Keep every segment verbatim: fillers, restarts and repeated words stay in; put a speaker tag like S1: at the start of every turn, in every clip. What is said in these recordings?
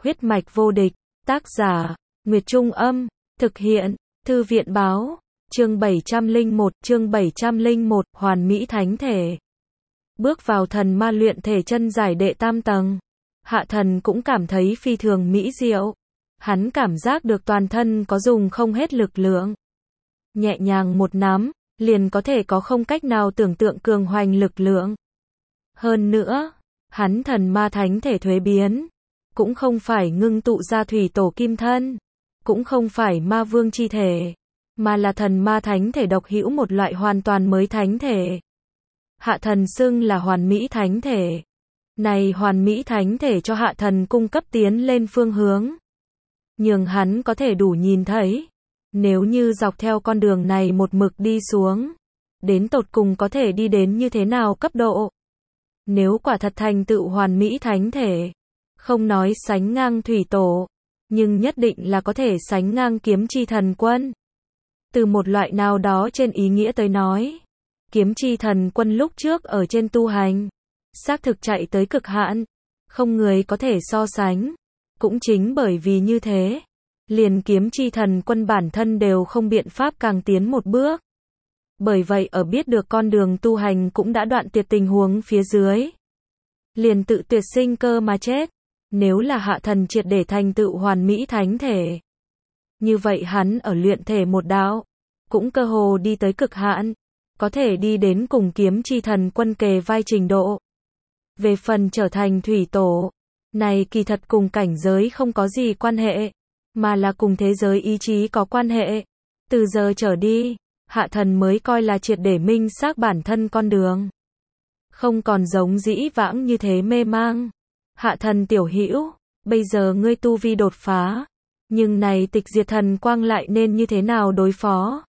S1: Huyết mạch vô địch, tác giả, Nguyệt Trung Âm, thực hiện, Thư viện Báo, chương bảy trăm lẻ một, chương bảy trăm lẻ một, Hoàn Mỹ Thánh Thể. Bước vào thần ma luyện thể chân giải đệ tam tầng, Hạ Thần cũng cảm thấy phi thường mỹ diệu. Hắn cảm giác được toàn thân có dùng không hết lực lượng. Nhẹ nhàng một nắm, liền có thể có không cách nào tưởng tượng cường hoành lực lượng. Hơn nữa, hắn thần ma thánh thể thuế biến, cũng không phải ngưng tụ ra thủy tổ kim thân, cũng không phải ma vương chi thể, mà là thần ma thánh thể độc hữu một loại hoàn toàn mới thánh thể. Hạ Thần xưng là hoàn mỹ thánh thể. Này hoàn mỹ thánh thể cho Hạ Thần cung cấp tiến lên phương hướng, nhường hắn có thể đủ nhìn thấy, nếu như dọc theo con đường này một mực đi xuống, đến tột cùng có thể đi đến như thế nào cấp độ. Nếu quả thật thành tựu hoàn mỹ thánh thể, không nói sánh ngang thủy tổ, nhưng nhất định là có thể sánh ngang kiếm chi thần quân. Từ một loại nào đó trên ý nghĩa tới nói, kiếm chi thần quân lúc trước ở trên tu hành, xác thực chạy tới cực hạn, không người có thể so sánh. Cũng chính bởi vì như thế, liền kiếm chi thần quân bản thân đều không biện pháp càng tiến một bước. Bởi vậy ở biết được con đường tu hành cũng đã đoạn tuyệt tình huống phía dưới, liền tự tuyệt sinh cơ mà chết. Nếu là Hạ Thần triệt để thành tựu hoàn mỹ thánh thể, như vậy hắn ở luyện thể một đạo, cũng cơ hồ đi tới cực hạn, có thể đi đến cùng kiếm chi thần quân kề vai trình độ. Về phần trở thành thủy tổ, này kỳ thật cùng cảnh giới không có gì quan hệ, mà là cùng thế giới ý chí có quan hệ. Từ giờ trở đi, Hạ Thần mới coi là triệt để minh xác bản thân con đường, không còn giống dĩ vãng như thế mê mang. Hạ Thần tiểu hữu, bây giờ ngươi tu vi đột phá, nhưng này tịch diệt thần quang lại nên như thế nào đối phó?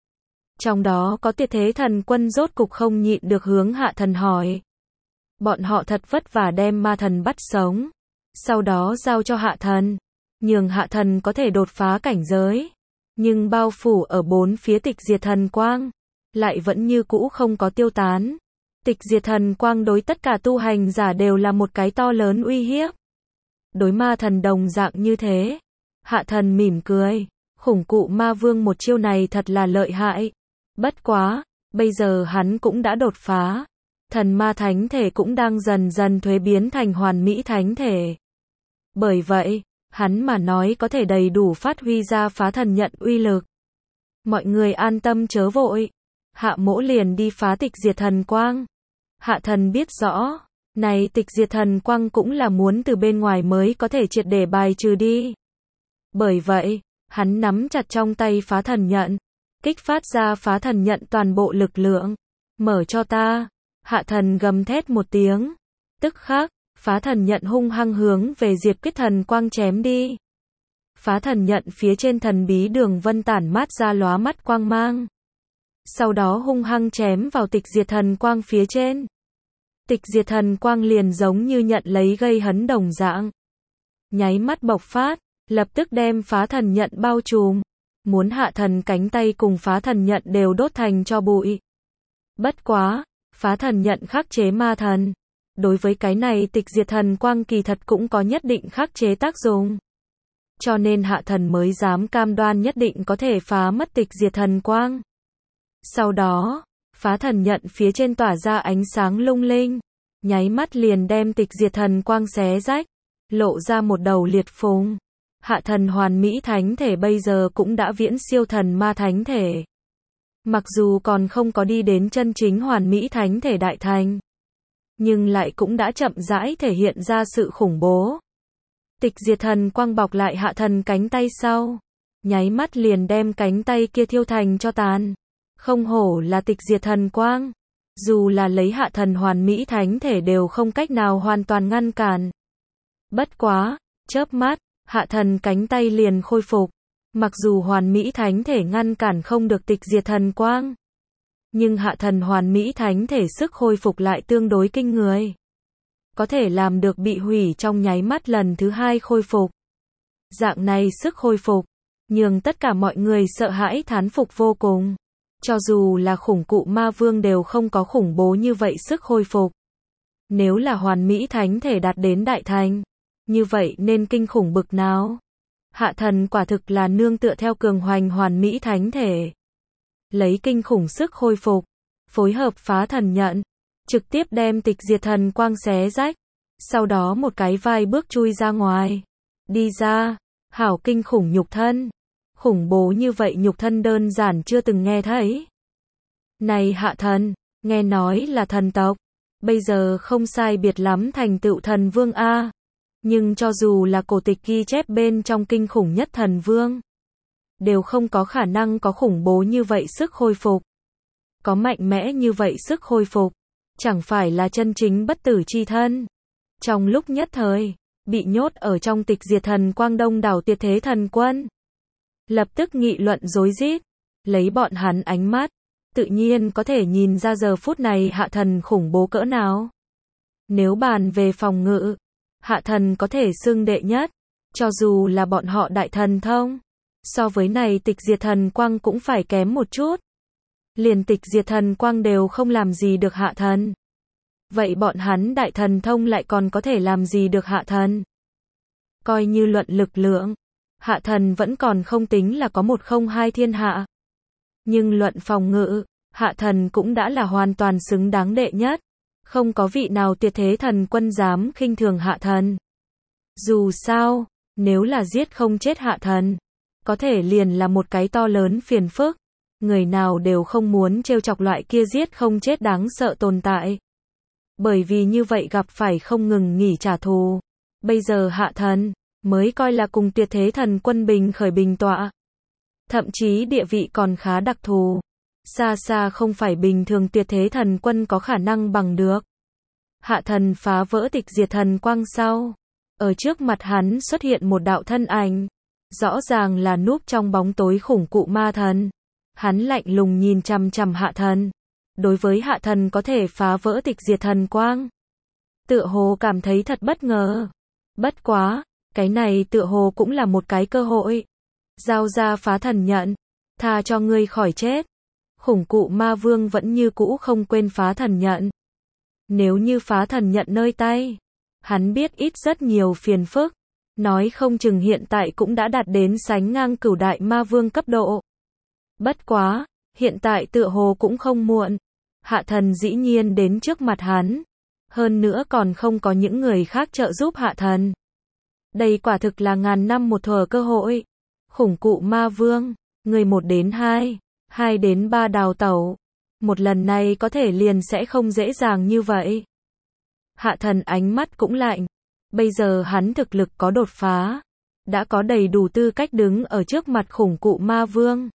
S1: Trong đó có tuyệt thế thần quân rốt cục không nhịn được hướng Hạ Thần hỏi. Bọn họ thật vất vả đem ma thần bắt sống, sau đó giao cho Hạ Thần, nhường Hạ Thần có thể đột phá cảnh giới, nhưng bao phủ ở bốn phía tịch diệt thần quang, lại vẫn như cũ không có tiêu tán. Tịch diệt thần quang đối tất cả tu hành giả đều là một cái to lớn uy hiếp. Đối ma thần đồng dạng như thế. Hạ Thần mỉm cười, khủng cụ ma vương một chiêu này thật là lợi hại. Bất quá, bây giờ hắn cũng đã đột phá. Thần ma thánh thể cũng đang dần dần thuế biến thành hoàn mỹ thánh thể. Bởi vậy, hắn mà nói có thể đầy đủ phát huy ra phá thần nhận uy lực. Mọi người an tâm chớ vội. Hạ mỗ liền đi phá tịch diệt thần quang. Hạ Thần biết rõ, này tịch diệt thần quang cũng là muốn từ bên ngoài mới có thể triệt để bài trừ đi. Bởi vậy, hắn nắm chặt trong tay phá thần nhận, kích phát ra phá thần nhận toàn bộ lực lượng. Mở cho ta. Hạ Thần gầm thét một tiếng. Tức khắc, phá thần nhận hung hăng hướng về Diệt Quyết thần quang chém đi. Phá thần nhận phía trên thần bí đường vân tản mát ra lóa mắt quang mang. Sau đó hung hăng chém vào tịch diệt thần quang phía trên. Tịch diệt thần quang liền giống như nhận lấy gây hấn đồng dạng, nháy mắt bộc phát, lập tức đem phá thần nhận bao trùm, muốn Hạ Thần cánh tay cùng phá thần nhận đều đốt thành tro bụi. Bất quá, phá thần nhận khắc chế ma thần, đối với cái này tịch diệt thần quang kỳ thật cũng có nhất định khắc chế tác dụng. Cho nên Hạ Thần mới dám cam đoan nhất định có thể phá mất tịch diệt thần quang. Sau đó, phá thần nhận phía trên tỏa ra ánh sáng lung linh, nháy mắt liền đem tịch diệt thần quang xé rách, lộ ra một đầu liệt phùng. Hạ Thần hoàn mỹ thánh thể bây giờ cũng đã viễn siêu thần ma thánh thể. Mặc dù còn không có đi đến chân chính hoàn mỹ thánh thể đại thành, nhưng lại cũng đã chậm rãi thể hiện ra sự khủng bố. Tịch diệt thần quang bọc lại Hạ Thần cánh tay sau, nháy mắt liền đem cánh tay kia thiêu thành tro tàn. Không hổ là tịch diệt thần quang, dù là lấy Hạ Thần hoàn mỹ thánh thể đều không cách nào hoàn toàn ngăn cản. Bất quá, chớp mắt, Hạ Thần cánh tay liền khôi phục. Mặc dù hoàn mỹ thánh thể ngăn cản không được tịch diệt thần quang, nhưng Hạ Thần hoàn mỹ thánh thể sức khôi phục lại tương đối kinh người. Có thể làm được bị hủy trong nháy mắt lần thứ hai khôi phục. Dạng này sức khôi phục, nhường tất cả mọi người sợ hãi thán phục vô cùng. Cho dù là khủng cụ ma vương đều không có khủng bố như vậy sức khôi phục. Nếu là hoàn mỹ thánh thể đạt đến đại thành, như vậy nên kinh khủng bực nào. Hạ thần quả thực là nương tựa theo cường hoành hoàn mỹ thánh thể. Lấy kinh khủng sức khôi phục, phối hợp phá thần nhận, trực tiếp đem tịch diệt thần quang xé rách. Sau đó một cái vai bước chui ra ngoài. Đi ra, hảo kinh khủng nhục thân. Khủng bố như vậy nhục thân đơn giản chưa từng nghe thấy. Này hạ thần, nghe nói là thần tộc. Bây giờ không sai biệt lắm thành tựu thần vương A. Nhưng cho dù là cổ tịch ghi chép bên trong kinh khủng nhất thần vương, đều không có khả năng có khủng bố như vậy sức khôi phục. Có mạnh mẽ như vậy sức khôi phục, chẳng phải là chân chính bất tử chi thân. Trong lúc nhất thời, bị nhốt ở trong tịch diệt thần quang đông đảo tuyệt thế thần quân. Lập tức nghị luận rối rít, lấy bọn hắn ánh mắt, tự nhiên có thể nhìn ra giờ phút này hạ thần khủng bố cỡ nào. Nếu bàn về phòng ngự, hạ thần có thể xưng đệ nhất, cho dù là bọn họ đại thần thông. So với này tịch diệt thần quang cũng phải kém một chút. Liền tịch diệt thần quang đều không làm gì được hạ thần. Vậy bọn hắn đại thần thông lại còn có thể làm gì được hạ thần? Coi như luận lực lượng, hạ thần vẫn còn không tính là có một không hai thiên hạ. Nhưng luận phòng ngự, hạ thần cũng đã là hoàn toàn xứng đáng đệ nhất. Không có vị nào tuyệt thế thần quân dám khinh thường hạ thần. Dù sao, nếu là giết không chết hạ thần, có thể liền là một cái to lớn phiền phức. Người nào đều không muốn trêu chọc loại kia giết không chết đáng sợ tồn tại. Bởi vì như vậy gặp phải không ngừng nghỉ trả thù. Bây giờ hạ thần, mới coi là cùng tuyệt thế thần quân bình khởi bình tọa. Thậm chí địa vị còn khá đặc thù. Xa xa không phải bình thường tuyệt thế thần quân có khả năng bằng được. Hạ thần phá vỡ tịch diệt thần quang sau. Ở trước mặt hắn xuất hiện một đạo thân ảnh. Rõ ràng là núp trong bóng tối khủng cụ ma thần. Hắn lạnh lùng nhìn chằm chằm hạ thần. Đối với hạ thần có thể phá vỡ tịch diệt thần quang, tựa hồ cảm thấy thật bất ngờ. Bất quá, cái này tựa hồ cũng là một cái cơ hội. Giao ra phá thần nhận, tha cho ngươi khỏi chết. Khủng cụ ma vương vẫn như cũ không quên phá thần nhận. Nếu như phá thần nhận nơi tay, hắn biết ít rất nhiều phiền phức. Nói không chừng hiện tại cũng đã đạt đến sánh ngang cửu đại ma vương cấp độ. Bất quá, hiện tại tựa hồ cũng không muộn. Hạ thần dĩ nhiên đến trước mặt hắn. Hơn nữa còn không có những người khác trợ giúp hạ thần. Đây quả thực là ngàn năm một thuở cơ hội. Khủng cụ ma vương, người một đến hai, hai đến ba đào tẩu. Một lần này có thể liền sẽ không dễ dàng như vậy. Hạ thần ánh mắt cũng lạnh. Bây giờ hắn thực lực có đột phá. Đã có đầy đủ tư cách đứng ở trước mặt khủng cụ ma vương.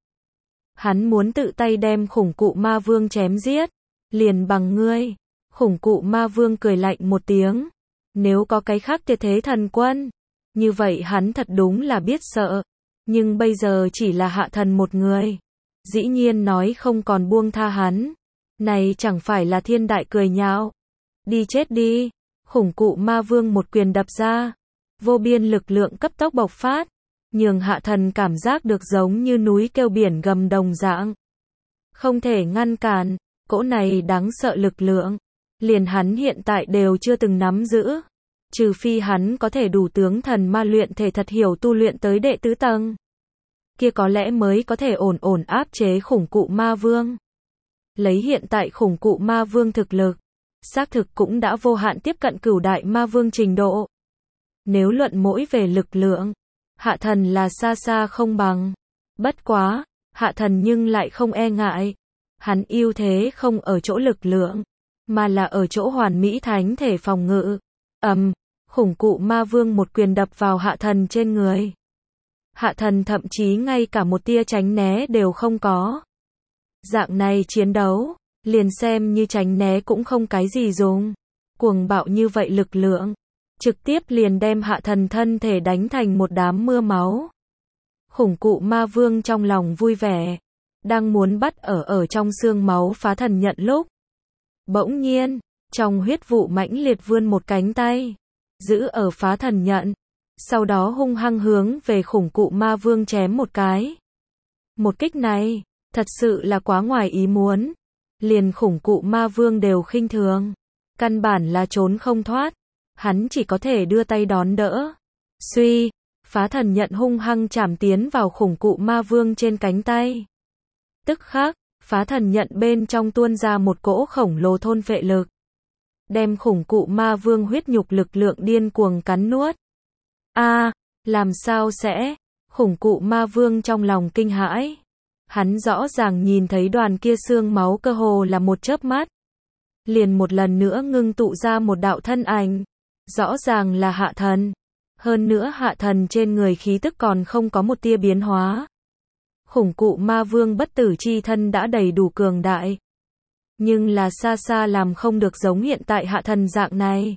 S1: Hắn muốn tự tay đem khủng cụ ma vương chém giết. Liền bằng ngươi. Khủng cụ ma vương cười lạnh một tiếng. Nếu có cái khác tuyệt thế thần quân, như vậy hắn thật đúng là biết sợ. Nhưng bây giờ chỉ là hạ thần một người. Dĩ nhiên nói không còn buông tha hắn. Này chẳng phải là thiên đại cười nhạo. Đi chết đi. Khủng cụ ma vương một quyền đập ra. Vô biên lực lượng cấp tốc bộc phát. Nhường hạ thần cảm giác được giống như núi kêu biển gầm đồng dạng. Không thể ngăn cản. Cỗ này đáng sợ lực lượng. Liền hắn hiện tại đều chưa từng nắm giữ. Trừ phi hắn có thể đủ tướng thần ma luyện thể thật hiểu tu luyện tới đệ tứ tầng. Kia có lẽ mới có thể ổn ổn áp chế khủng cụ ma vương. Lấy hiện tại khủng cụ ma vương thực lực, xác thực cũng đã vô hạn tiếp cận cửu đại ma vương trình độ. Nếu luận mỗi về lực lượng, hạ thần là xa xa không bằng. Bất quá, hạ thần nhưng lại không e ngại. Hắn ưu thế không ở chỗ lực lượng, mà là ở chỗ hoàn mỹ thánh thể phòng ngự. Ầm, um, khủng cụ ma vương một quyền đập vào hạ thần trên người. Hạ thần thậm chí ngay cả một tia tránh né đều không có. Dạng này chiến đấu, liền xem như tránh né cũng không cái gì dùng. Cuồng bạo như vậy lực lượng, trực tiếp liền đem hạ thần thân thể đánh thành một đám mưa máu. Khủng cụ ma vương trong lòng vui vẻ, đang muốn bắt ở ở trong xương máu phá thần nhận lúc. Bỗng nhiên, trong huyết vụ mãnh liệt vươn một cánh tay, giữ ở phá thần nhận. Sau đó hung hăng hướng về khủng cụ ma vương chém một cái. Một kích này, thật sự là quá ngoài ý muốn. Liền khủng cụ ma vương đều khinh thường. Căn bản là trốn không thoát. hắn chỉ có thể đưa tay đón đỡ. Suy, phá thần nhận hung hăng chảm tiến vào khủng cụ ma vương trên cánh tay. Tức khắc, phá thần nhận bên trong tuôn ra một cỗ khổng lồ thôn phệ lực. Đem khủng cụ ma vương huyết nhục lực lượng điên cuồng cắn nuốt. A, làm sao sẽ? Khủng cụ ma vương trong lòng kinh hãi. Hắn rõ ràng nhìn thấy đoàn kia xương máu cơ hồ là một chớp mắt. Liền một lần nữa ngưng tụ ra một đạo thân ảnh. Rõ ràng là hạ thần. Hơn nữa hạ thần trên người khí tức còn không có một tia biến hóa. Khủng cụ ma vương bất tử chi thân đã đầy đủ cường đại. Nhưng là xa xa làm không được giống hiện tại hạ thần dạng này.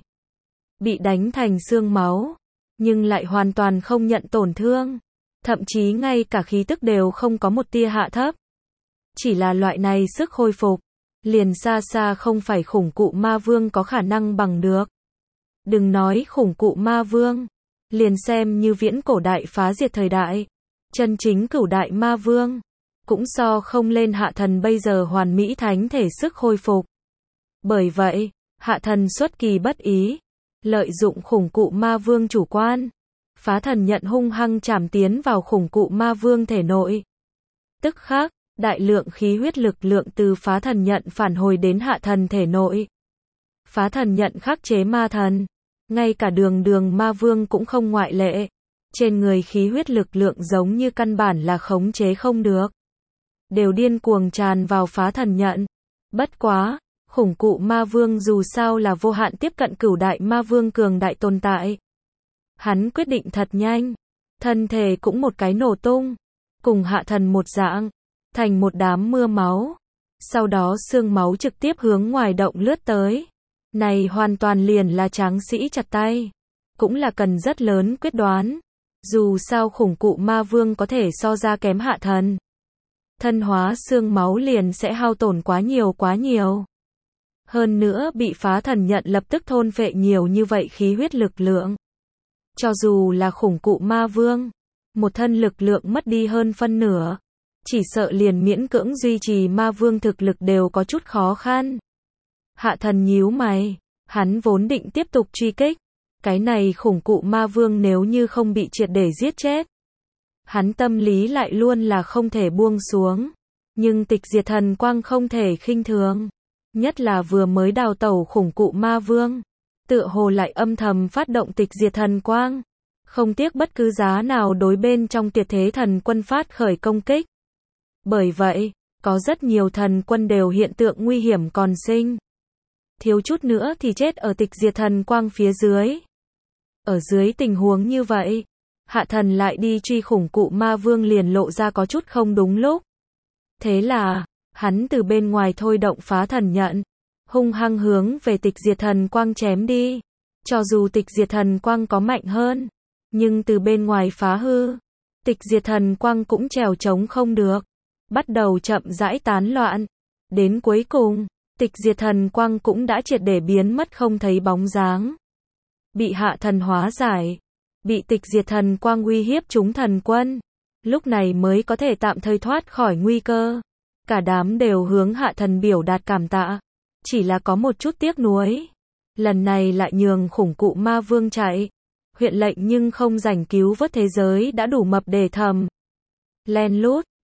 S1: Bị đánh thành xương máu. Nhưng lại hoàn toàn không nhận tổn thương. Thậm chí ngay cả khí tức đều không có một tia hạ thấp. Chỉ là loại này sức hồi phục. Liền xa xa không phải khủng cụ ma vương có khả năng bằng được. Đừng nói khủng cụ ma vương. Liền xem như viễn cổ đại phá diệt thời đại. Chân chính cửu đại ma vương. Cũng so không lên hạ thần bây giờ hoàn mỹ thánh thể sức hồi phục. Bởi vậy, hạ thần xuất kỳ bất ý. Lợi dụng khủng cụ ma vương chủ quan. Phá thần nhận hung hăng chảm tiến vào khủng cụ ma vương thể nội. Tức khắc, đại lượng khí huyết lực lượng từ phá thần nhận phản hồi đến hạ thần thể nội. Phá thần nhận khắc chế ma thần. Ngay cả đường đường ma vương cũng không ngoại lệ. Trên người khí huyết lực lượng giống như căn bản là khống chế không được. Đều điên cuồng tràn vào phá thần nhận. Bất quá, khủng cụ ma vương dù sao là vô hạn tiếp cận cửu đại ma vương cường đại tồn tại. Hắn quyết định thật nhanh. Thân thể cũng một cái nổ tung. Cùng hạ thần một dạng. Thành một đám mưa máu. Sau đó xương máu trực tiếp hướng ngoài động lướt tới. Này hoàn toàn liền là tráng sĩ chặt tay. Cũng là cần rất lớn quyết đoán. Dù sao khủng cụ ma vương có thể so ra kém hạ thần. Thân hóa xương máu liền sẽ hao tổn quá nhiều quá nhiều. Hơn nữa bị phá thần nhận lập tức thôn phệ nhiều như vậy khí huyết lực lượng. Cho dù là khủng cụ ma vương, một thân lực lượng mất đi hơn phân nửa. Chỉ sợ liền miễn cưỡng duy trì ma vương thực lực đều có chút khó khăn. Hạ thần nhíu mày, hắn vốn định tiếp tục truy kích. Cái này khủng cụ ma vương nếu như không bị triệt để giết chết. Hắn tâm lý lại luôn là không thể buông xuống. Nhưng tịch diệt thần quang không thể khinh thường. Nhất là vừa mới đào tẩu khủng cụ ma vương. Tựa hồ lại âm thầm phát động tịch diệt thần quang. Không tiếc bất cứ giá nào đối bên trong tuyệt thế thần quân phát khởi công kích. Bởi vậy, có rất nhiều thần quân đều hiện tượng nguy hiểm còn sinh. Thiếu chút nữa thì chết ở tịch diệt thần quang phía dưới. Ở dưới tình huống như vậy, hạ thần lại đi truy khủng cụ ma vương liền lộ ra có chút không đúng lúc. Thế là, hắn từ bên ngoài thôi động phá thần nhận, hung hăng hướng về tịch diệt thần quang chém đi. Cho dù tịch diệt thần quang có mạnh hơn, nhưng từ bên ngoài phá hư, tịch diệt thần quang cũng trèo trống không được. Bắt đầu chậm rãi tán loạn. Đến cuối cùng, tịch diệt thần quang cũng đã triệt để biến mất không thấy bóng dáng. Bị hạ thần hóa giải. Bị tịch diệt thần quang uy hiếp chúng thần quân. Lúc này mới có thể tạm thời thoát khỏi nguy cơ. Cả đám đều hướng hạ thần biểu đạt cảm tạ. Chỉ là có một chút tiếc nuối. Lần này lại nhường khủng cụ ma vương chạy. Huyện lệnh nhưng không giành cứu vớt thế giới đã đủ mập để thầm. Len lút.